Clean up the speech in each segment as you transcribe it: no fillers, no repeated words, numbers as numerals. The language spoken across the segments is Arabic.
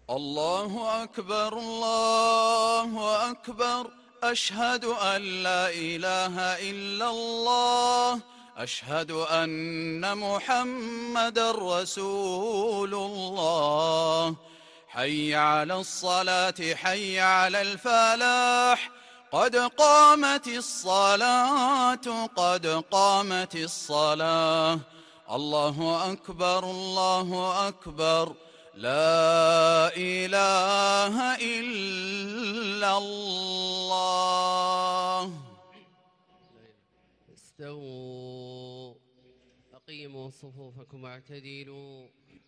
الله أكبر الله أكبر، أشهد أن لا إله إلا الله، أشهد أن محمدا رسول الله. حي على الصلاة حي على الفلاح، قد قامت الصلاة قد قامت الصلاة. الله أكبر الله أكبر، لا إله إلا الله. استووا، أقيموا صفوفكم واعتدلوا.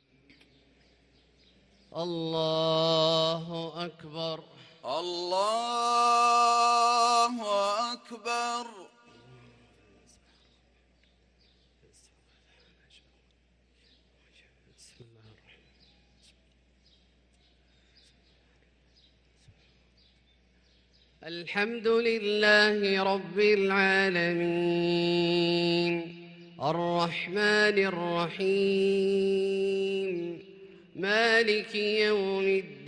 الله أكبر الله أكبر. بسم الله الرحمن الرحيم. الحمد لله رب العالمين، الرحمن الرحيم، مالك يوم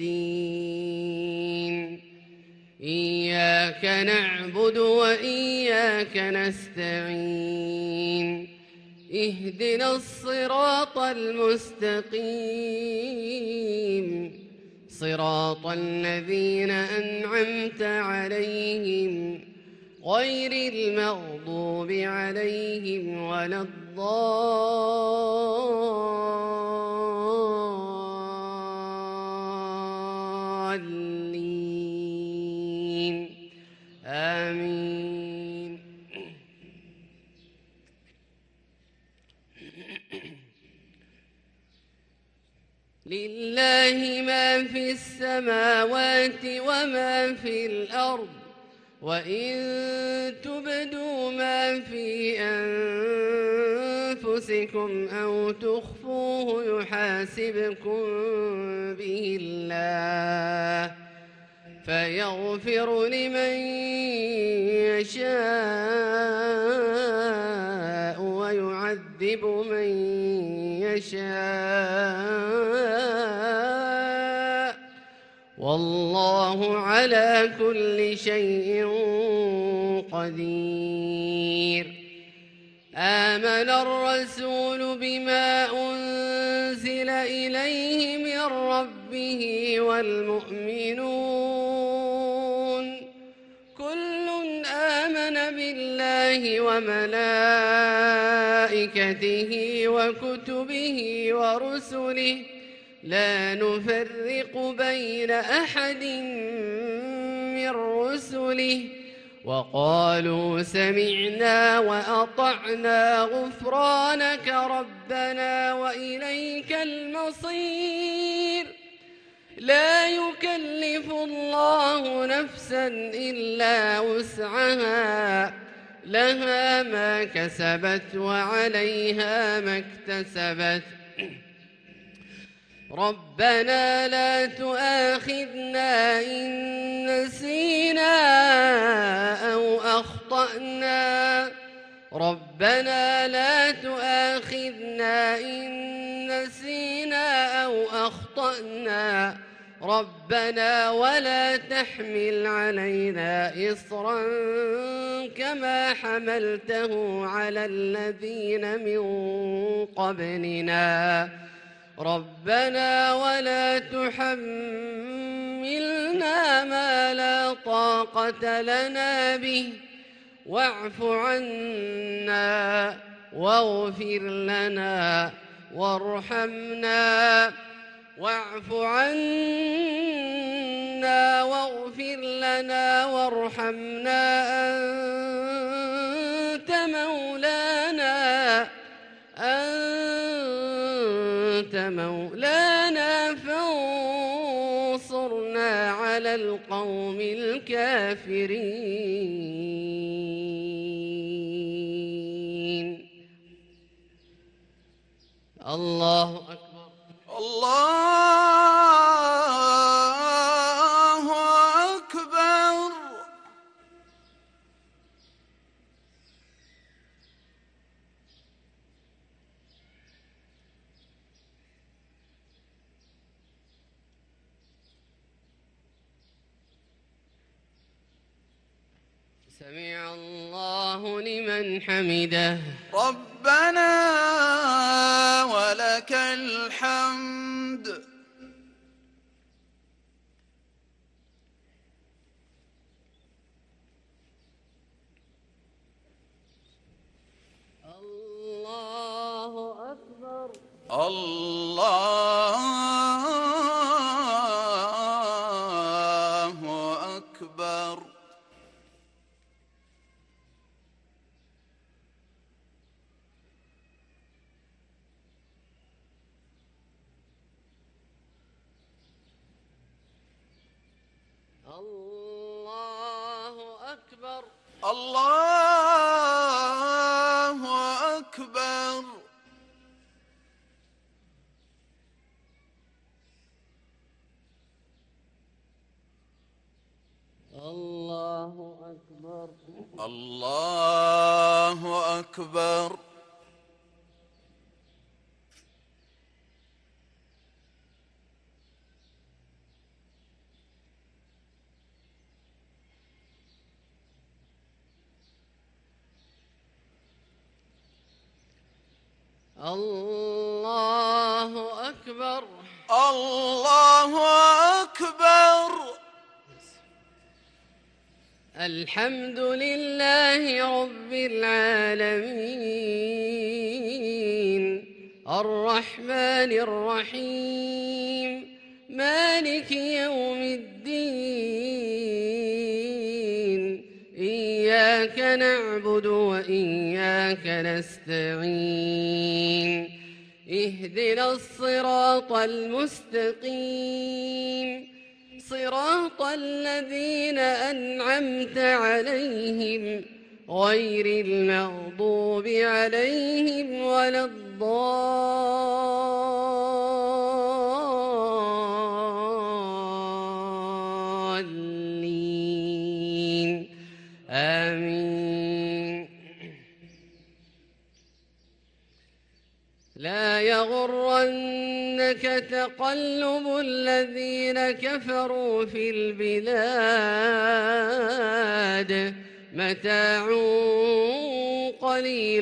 الدين. إياك نعبد وإياك نستعين، اهدنا الصراط المستقيم، صراط الذين أنعمت عليهم غير المغضوب عليهم ولا الضالين، آمين. لله ما في السماوات وما في الأرض، وإن تبدوا ما في أنفسكم أو تخفوه يحاسبكم به الله، فيغفر لمن يشاء ويعذب من يشاء، والله على كل شيء قدير. آمن الرسول بما أنزل إليه من ربه والمؤمنون كل آمن بالله وملائكته وكتبه ورسله لا نفرق بين أحد من رسله، وقالوا سمعنا وأطعنا غفرانك ربنا وإليك المصير. لا يكلف الله نفسا إلا وسعها، لها ما كسبت وعليها ما اكتسبت. ربنا لا تؤاخذنا إن نسينا أو أخطأنا، ربنا لا تؤاخذنا إن نسينا أو أخطأنا، ربنا ولا تحمل علينا إصرا كما حملته على الذين من قبلنا، ربنا ولا تحملنا ما لا طاقة لنا به، واعف عنا واغفر لنا وارحمنا، واعف عنا واغفر لنا وارحمنا، أنت مولانا فانصرنا على القوم الكافرين. الله أكبر الله أكبر. سمع الله لمن حمده. ربنا ولك الحمد. الله أكبر. الله أكبر. الله أكبر. الله أكبر. الله أكبر. الله أكبر. الله أكبر. الله أكبر. الحمد لله رب العالمين الرحمن الرحيم مالك يوم الدين إياك نعبد وإياك نستعين اهدنا الصراط المستقيم صراط الذين أنعمت عليهم غير المغضوب عليهم ولا الضالين آمين. لا يغرنك تقلب الذين كفروا في البلاد متاع قليل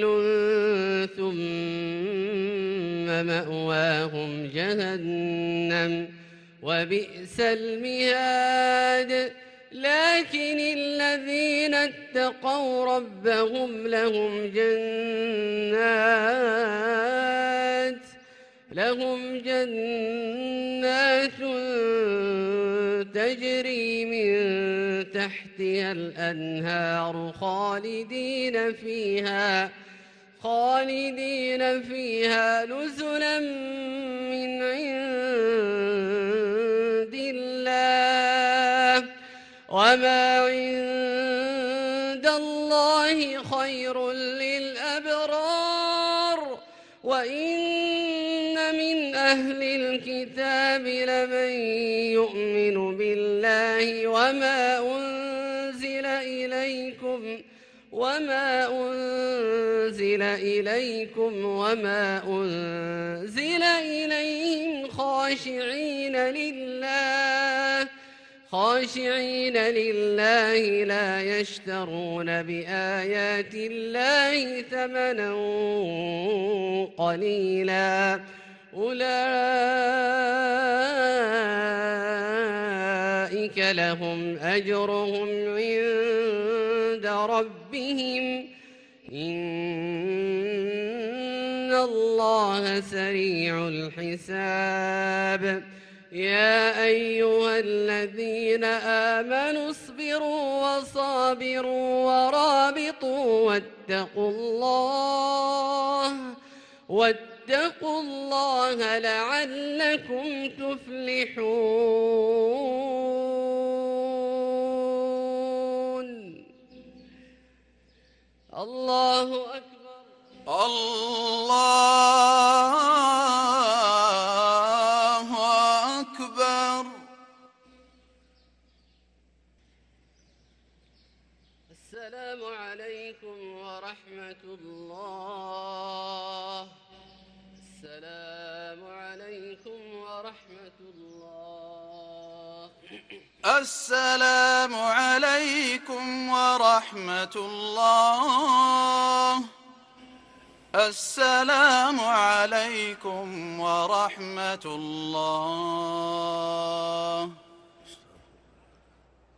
ثم مأواهم جهنم وبئس المهاد. لكن الذين اتقوا ربهم لهم جنات تجري من تحتها الأنهار خالدين فيها نزلا من عند الله وما عند الله خير للأبرار. وإن من أهل الكتاب لمن يؤمن بالله وما أنزل إليكم وما أنزل إليهم خاشعين لله لا يشترون بآيات الله ثمنا قليلا أولئك لهم أجرهم عند ربهم إن الله سريع الحساب. يا أيها الذين آمنوا اصبروا وصابروا ورابطوا واتقوا الله لعلكم تفلحون. الله أكبر. الله أكبر. السلام عليكم ورحمة الله. السلام عليكم ورحمة الله. السلام السلام عليكم ورحمة الله. السلام عليكم ورحمة الله.